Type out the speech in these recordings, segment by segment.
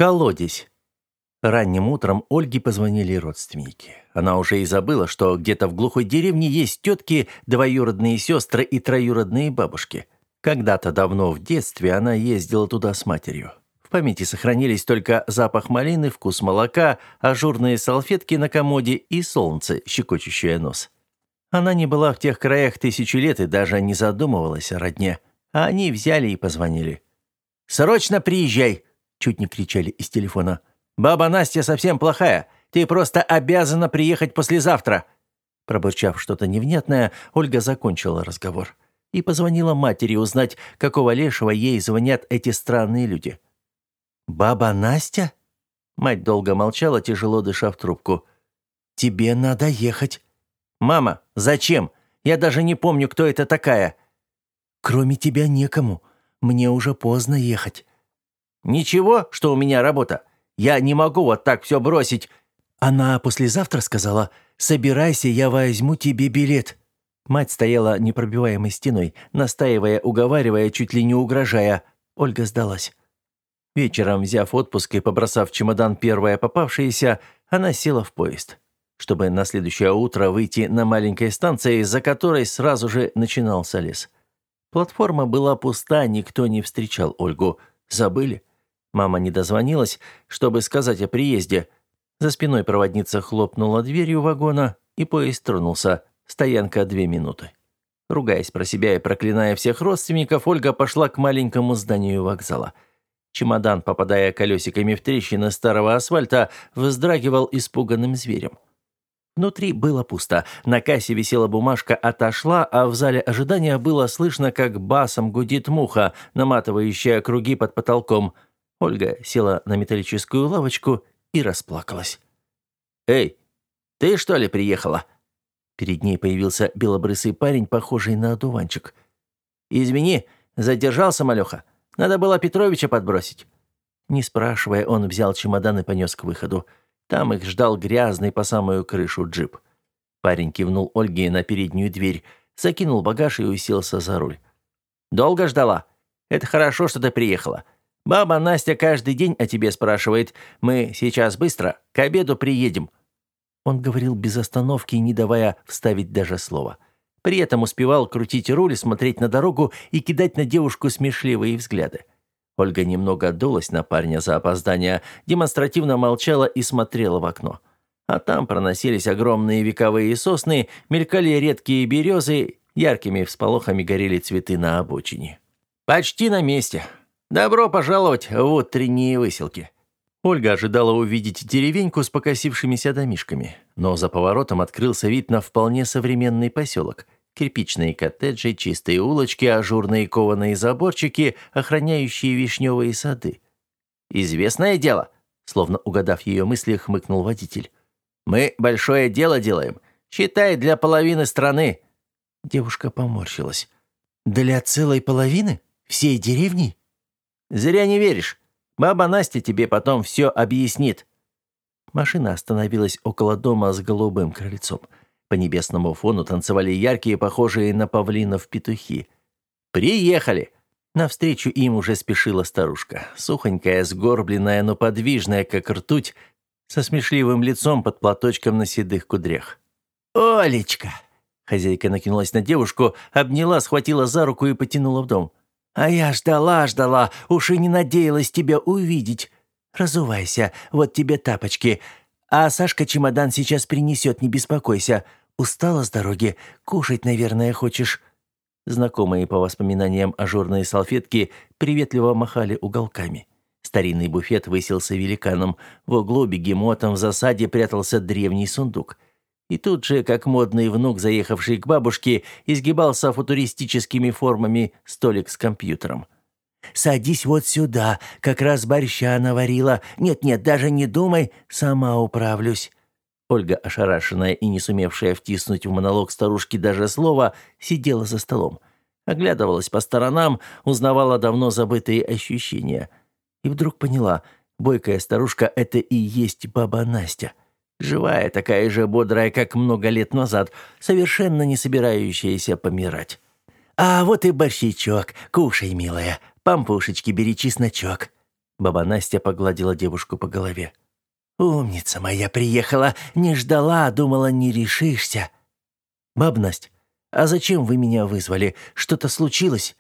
Колодец. Ранним утром Ольге позвонили родственники. Она уже и забыла, что где-то в глухой деревне есть тетки, двоюродные сестры и троюродные бабушки. Когда-то давно в детстве она ездила туда с матерью. В памяти сохранились только запах малины, вкус молока, ажурные салфетки на комоде и солнце, щекочущее нос. Она не была в тех краях 1000 лет и даже не задумывалась о родне. А они взяли и позвонили. «Срочно приезжай!» – чуть не кричали из телефона. «Баба Настя совсем плохая. Ты просто обязана приехать послезавтра». Пробурчав что-то невнятное, Ольга закончила разговор и позвонила матери узнать, какого лешего ей звонят эти странные люди. «Баба Настя?» Мать долго молчала, тяжело дыша в трубку. «Тебе надо ехать». «Мама, зачем? Я даже не помню, кто это такая». «Кроме тебя некому. Мне уже поздно ехать». «Ничего, что у меня работа. Я не могу вот так все бросить». Она послезавтра сказала: «Собирайся, я возьму тебе билет». Мать стояла непробиваемой стеной, настаивая, уговаривая, чуть ли не угрожая. Ольга сдалась. Вечером, взяв отпуск и побросав в чемодан первое попавшееся, она села в поезд, чтобы на следующее утро выйти на маленькой станции, за которой сразу же начинался лес. Платформа была пуста, никто не встречал Ольгу. Забыли? Мама не дозвонилась, чтобы сказать о приезде. За спиной проводница хлопнула дверью вагона, и поезд тронулся. Стоянка 2 минуты. Ругаясь про себя и проклиная всех родственников, Ольга пошла к маленькому зданию вокзала. Чемодан, попадая колесиками в трещины старого асфальта, вздрагивал испуганным зверем. Внутри было пусто. На кассе висела бумажка «Отошла», а в зале ожидания было слышно, как басом гудит муха, наматывающая круги под потолком. Ольга села на металлическую лавочку и расплакалась. «Эй, ты что ли приехала?» Перед ней появился белобрысый парень, похожий на одуванчик. «Извини, задержался, малёха. Надо было Петровича подбросить». Не спрашивая, он взял чемодан и понес к выходу. Там их ждал грязный по самую крышу джип. Парень кивнул Ольге на переднюю дверь, закинул багаж и уселся за руль. «Долго ждала? Это хорошо, что ты приехала. Баба Настя каждый день о тебе спрашивает. Мы сейчас быстро, к обеду приедем». Он говорил без остановки, не давая вставить даже слова. При этом успевал крутить руль, смотреть на дорогу и кидать на девушку смешливые взгляды. Ольга немного отдулась на парня за опоздание, демонстративно молчала и смотрела в окно. А там проносились огромные вековые сосны, мелькали редкие березы, яркими всполохами горели цветы на обочине. «Почти на месте. Добро пожаловать в утренние выселки». Ольга ожидала увидеть деревеньку с покосившимися домишками, но за поворотом открылся вид на вполне современный поселок. Кирпичные коттеджи, чистые улочки, ажурные кованые заборчики, охраняющие вишневые сады. «Известное дело», словно угадав ее мысли, хмыкнул водитель. «Мы большое дело делаем. Считай, для половины страны». Девушка поморщилась. «Для целой половины? Всей деревни?» «Зря не веришь. Баба Настя тебе потом все объяснит». Машина остановилась около дома с голубым крыльцом. По небесному фону танцевали яркие, похожие на павлинов петухи. «Приехали!» Навстречу им уже спешила старушка, сухонькая, сгорбленная, но подвижная, как ртуть, со смешливым лицом под платочком на седых кудрях. «Олечка!» Хозяйка накинулась на девушку, обняла, схватила за руку и потянула в дом. «А я ждала, уж и не надеялась тебя увидеть. Разувайся, вот тебе тапочки. А Сашка чемодан сейчас принесет, не беспокойся. Устала с дороги? Кушать, наверное, хочешь?» Знакомые по воспоминаниям ажурные салфетки приветливо махали уголками. Старинный буфет высился великаном. В углу бегемотом в засаде прятался древний сундук. И тут же, как модный внук, заехавший к бабушке, изгибался футуристическими формами столик с компьютером. «Садись вот сюда, как раз борща наварила. Нет-нет, даже не думай, сама управлюсь». Ольга, ошарашенная и не сумевшая втиснуть в монолог старушки даже слова, сидела за столом. Оглядывалась по сторонам, узнавала давно забытые ощущения. И вдруг поняла, бойкая старушка – это и есть баба Настя. Живая, такая же бодрая, как много лет назад, совершенно не собирающаяся помирать. «А вот и борщичок, кушай, милая, пампушечки бери, чесночок». Баба Настя погладила девушку по голове. «Умница моя приехала, не ждала, думала, не решишься». «Баб Настя, а зачем вы меня вызвали? Что-то случилось?»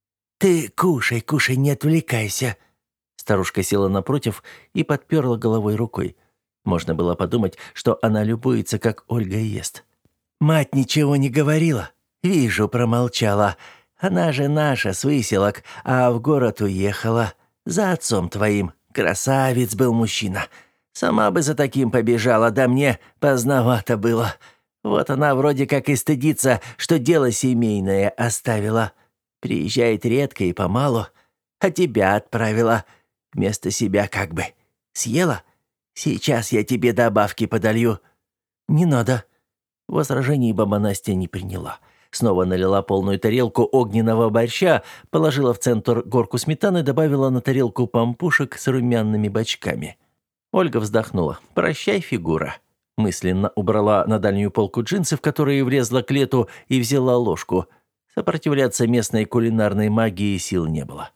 «Ты кушай, кушай, не отвлекайся». Старушка села напротив и подперла головой рукой. Можно было подумать, что она любуется, как Ольга ест. «Мать ничего не говорила. Вижу, промолчала. Она же наша, с Выселок, а в город уехала. За отцом твоим. Красавец был мужчина. Сама бы за таким побежала, да мне поздновато было. Вот она вроде как и стыдится, что дело семейное оставила. Приезжает редко и помалу. А тебя отправила. Вместо себя как бы. Съела? Сейчас я тебе добавки подолью». «Не надо». Возражений баба Настя не приняла. Снова налила полную тарелку огненного борща, положила в центр горку сметаны, добавила на тарелку пампушек с румяными бочками. Ольга вздохнула. «Прощай, фигура». Мысленно убрала на дальнюю полку джинсы, в которые влезла к лету, и взяла ложку. Сопротивляться местной кулинарной магии сил не было.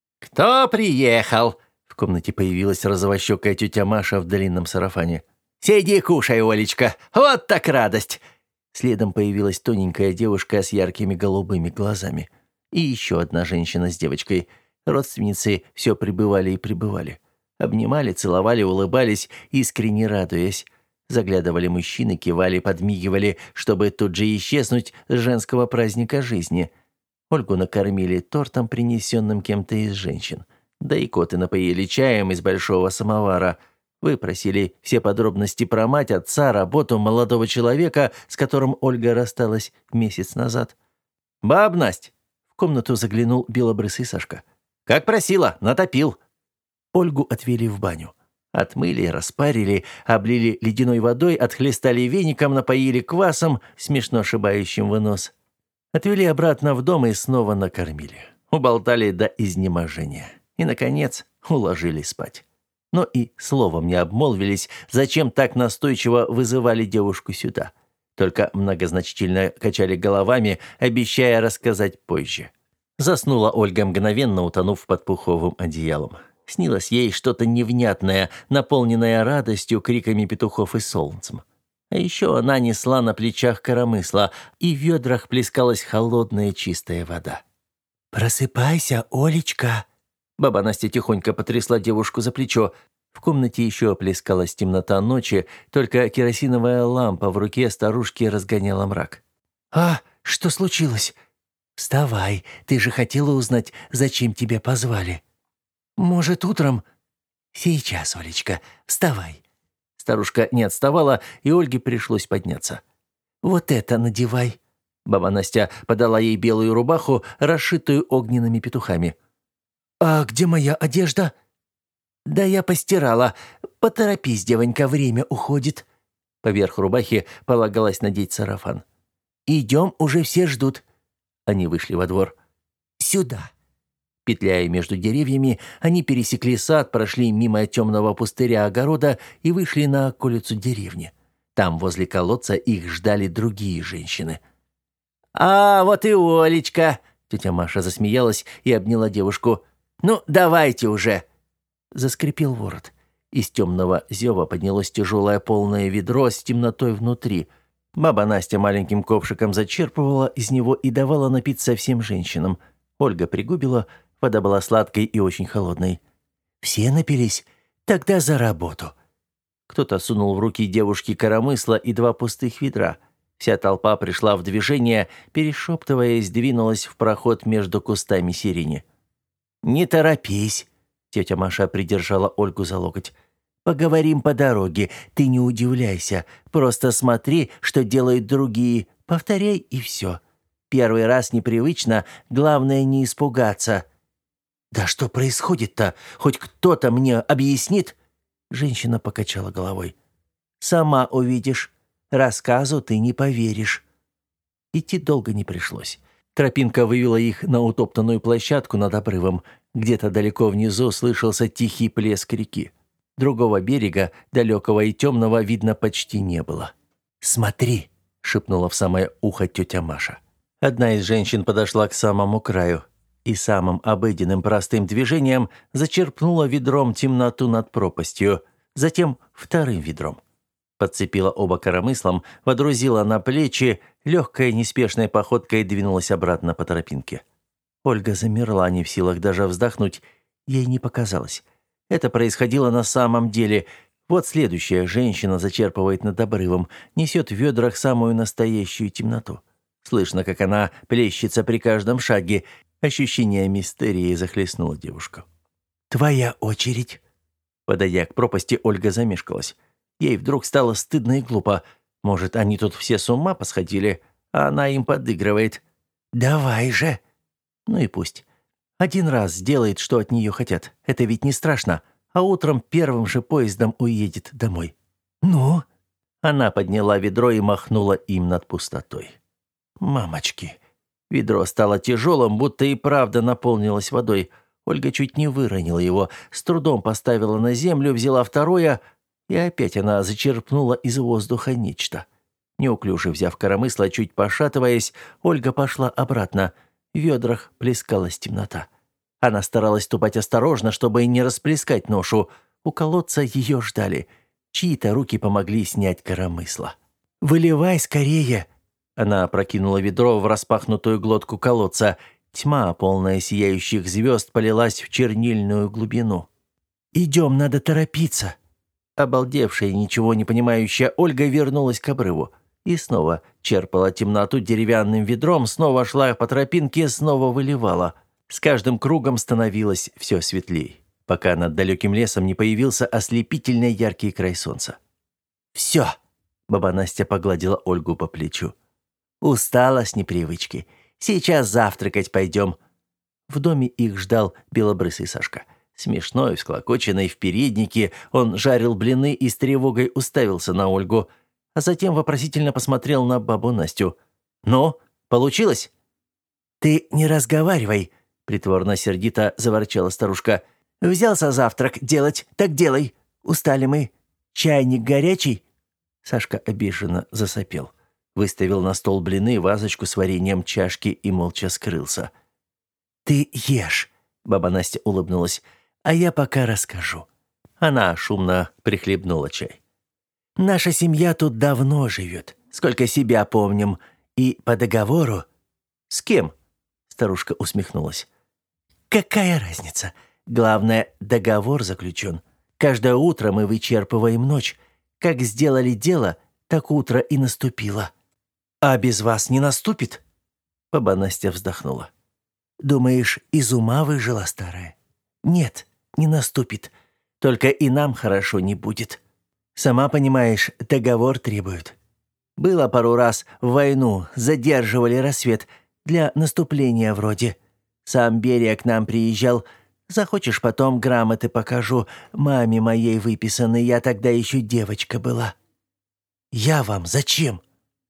«Кто приехал?» В комнате появилась розовощекая тетя Маша в длинном сарафане. «Сиди, кушай, Олечка, вот так радость!» Следом появилась тоненькая девушка с яркими голубыми глазами. И еще одна женщина с девочкой. Родственницы все прибывали и прибывали. Обнимали, целовали, улыбались, искренне радуясь. Заглядывали мужчины, кивали, подмигивали, чтобы тут же исчезнуть с женского праздника жизни. Ольгу накормили тортом, принесенным кем-то из женщин. Да и коты напоили чаем из большого самовара. Выпросили все подробности про мать, отца, работу молодого человека, с которым Ольга рассталась месяц назад. «Баб Насть!» — в комнату заглянул белобрысый Сашка. «Как просила, натопил». Ольгу отвели в баню. Отмыли, распарили, облили ледяной водой, отхлестали веником, напоили квасом, смешно шибающим в нос. Отвели обратно в дом и снова накормили. Уболтали до изнеможения. И, наконец, уложили спать. Но и словом не обмолвились, зачем так настойчиво вызывали девушку сюда. Только многозначительно качали головами, обещая рассказать позже. Заснула Ольга мгновенно, утонув под пуховым одеялом. Снилось ей что-то невнятное, наполненное радостью, криками петухов и солнцем. А еще она несла на плечах коромысла, и в ведрах плескалась холодная чистая вода. «Просыпайся, Олечка!» Баба Настя тихонько потрясла девушку за плечо. В комнате еще плескалась темнота ночи, только керосиновая лампа в руке старушки разгоняла мрак. «А, что случилось?» «Вставай, ты же хотела узнать, зачем тебя позвали». «Может, утром?» «Сейчас, Олечка, вставай». Старушка не отставала, и Ольге пришлось подняться. «Вот это надевай». Баба Настя подала ей белую рубаху, расшитую огненными петухами. «А где моя одежда?» «Да я постирала. Поторопись, девонька, время уходит». Поверх рубахи полагалось надеть сарафан. «Идем, уже все ждут». Они вышли во двор. «Сюда». Петляя между деревьями, они пересекли сад, прошли мимо темного пустыря огорода и вышли на околицу деревни. Там, возле колодца, их ждали другие женщины. «А, вот и Олечка!» Тетя Маша засмеялась и обняла девушку. «Ну, давайте уже!» Заскрипел ворот. Из темного зева поднялось тяжелое полное ведро с темнотой внутри. Баба Настя маленьким ковшиком зачерпывала из него и давала напиться всем женщинам. Ольга пригубила, вода была сладкой и очень холодной. «Все напились? Тогда за работу!» Кто-то сунул в руки девушки коромысла и 2 пустых ведра. Вся толпа пришла в движение, перешептываясь, двинулась в проход между кустами сирени. «Не торопись!» Тетя Маша придержала Ольгу за локоть. «Поговорим по дороге, ты не удивляйся. Просто смотри, что делают другие, повторяй и все. Первый раз непривычно, главное не испугаться». «Да что происходит-то? Хоть кто-то мне объяснит?» Женщина покачала головой. «Сама увидишь. Рассказу ты не поверишь». Идти долго не пришлось. Тропинка вывела их на утоптанную площадку над обрывом. Где-то далеко внизу слышался тихий плеск реки. Другого берега, далекого и темного, видно почти не было. «Смотри!» — шепнула в самое ухо тетя Маша. Одна из женщин подошла к самому краю. и самым обыденным простым движением зачерпнула ведром темноту над пропастью, затем вторым ведром. Подцепила оба коромыслом, водрузила на плечи, легкой неспешной походкой двинулась обратно по тропинке. Ольга замерла, не в силах даже вздохнуть. Ей не показалось. Это происходило на самом деле. Вот следующая женщина зачерпывает над обрывом, несет в ведрах самую настоящую темноту. Слышно, как она плещется при каждом шаге. Ощущение мистерии захлестнуло девушку. «Твоя очередь». Подойдя к пропасти, Ольга замешкалась. Ей вдруг стало стыдно и глупо. Может, они тут все с ума посходили, а она им подыгрывает. «Давай же!» Ну и пусть. Один раз сделает, что от нее хотят. Это ведь не страшно. А утром первым же поездом уедет домой. «Ну?» Она подняла ведро и махнула им над пустотой. «Мамочки!» Ведро стало тяжелым, будто и правда наполнилось водой. Ольга чуть не выронила его, с трудом поставила на землю, взяла второе, и опять она зачерпнула из воздуха нечто. Неуклюже взяв коромысло, чуть пошатываясь, Ольга пошла обратно. В ведрах плескалась темнота. Она старалась ступать осторожно, чтобы не расплескать ношу. У колодца ее ждали. Чьи-то руки помогли снять коромысло. «Выливай скорее!» Она опрокинула ведро в распахнутую глотку колодца. Тьма, полная сияющих звезд, полилась в чернильную глубину. «Идем, надо торопиться!» Обалдевшая, ничего не понимающая Ольга вернулась к обрыву. И снова черпала темноту деревянным ведром, снова шла по тропинке, снова выливала. С каждым кругом становилось все светлей, пока над далеким лесом не появился ослепительно яркий край солнца. «Все!» — баба Настя погладила Ольгу по плечу. «Устала с непривычки. Сейчас завтракать пойдем». В доме их ждал белобрысый Сашка. Смешной, всклокоченный, в переднике, он жарил блины и с тревогой уставился на Ольгу, а затем вопросительно посмотрел на бабу Настю. «Ну, получилось?» «Ты не разговаривай», — притворно-сердито заворчала старушка. «Взялся завтрак делать, так делай. Устали мы. Чайник горячий?» Сашка обиженно засопел. Выставил на стол блины, вазочку с вареньем, чашки и молча скрылся. «Ты ешь», — баба Настя улыбнулась, — «а я пока расскажу». Она шумно прихлебнула чай. «Наша семья тут давно живет, сколько себя помним, и по договору...» «С кем?» — старушка усмехнулась. «Какая разница? Главное, договор заключен. Каждое утро мы вычерпываем ночь. Как сделали дело, так утро и наступило». «А без вас не наступит?» Баба Настя вздохнула. «Думаешь, из ума выжила старая? Нет, не наступит. Только и нам хорошо не будет. Сама понимаешь, договор требует. Было пару раз в войну, задерживали рассвет, для наступления вроде. Сам Берия к нам приезжал. Захочешь, потом грамоты покажу. Маме моей выписаны, я тогда еще девочка была». «Я вам зачем?»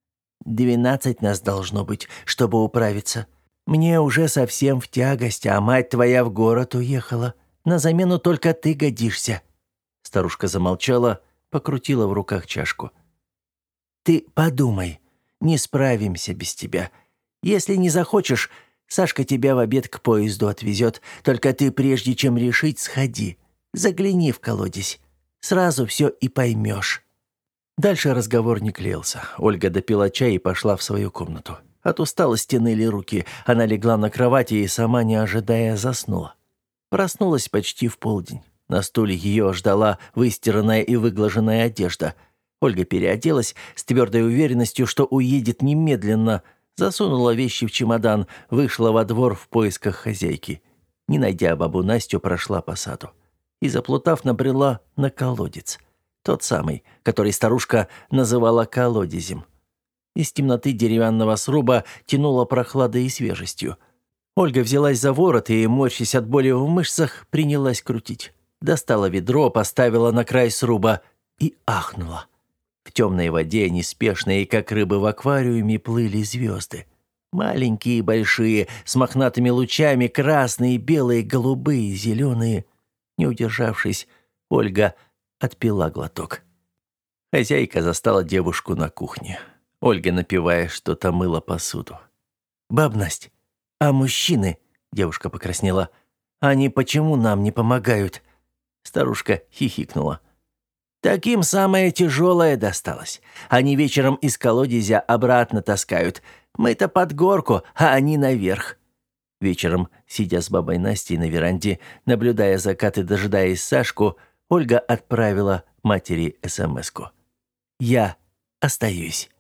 12 нас должно быть, чтобы управиться. Мне уже совсем в тягость, а мать твоя в город уехала. На замену только ты годишься». Старушка замолчала, покрутила в руках чашку. «Ты подумай, не справимся без тебя. Если не захочешь, Сашка тебя в обед к поезду отвезет. Только ты, прежде чем решить, сходи. Загляни в колодец. Сразу все и поймешь». Дальше разговор не клеился. Ольга допила чай и пошла в свою комнату. От усталости ныли руки. Она легла на кровати и, сама не ожидая, заснула. Проснулась почти в полдень. На стуле ее ждала выстиранная и выглаженная одежда. Ольга переоделась с твердой уверенностью, что уедет немедленно. Засунула вещи в чемодан, вышла во двор в поисках хозяйки. Не найдя бабу Настю, прошла по саду. И, заплутав, набрела на колодец. Тот самый, который старушка называла колодезем. Из темноты деревянного сруба тянуло прохладой и свежестью. Ольга взялась за ворот и, морщась от боли в мышцах, принялась крутить. Достала ведро, поставила на край сруба и ахнула. В темной воде, неспешные, как рыбы в аквариуме, плыли звезды. Маленькие и большие, с мохнатыми лучами, красные, белые, голубые, зеленые. Не удержавшись, Ольга отпила глоток. Хозяйка застала девушку на кухне. Ольга, напивая что-то, мыла посуду. «Баб Насть, а мужчины Девушка покраснела. «Они почему нам не помогают?» Старушка хихикнула. «Таким самое тяжелое досталось. Они вечером из колодезя обратно таскают. Мы-то под горку, а они наверх». Вечером, сидя с бабой Настей на веранде, наблюдая закат и дожидаясь Сашку, Ольга отправила матери СМС-ку. «Я остаюсь».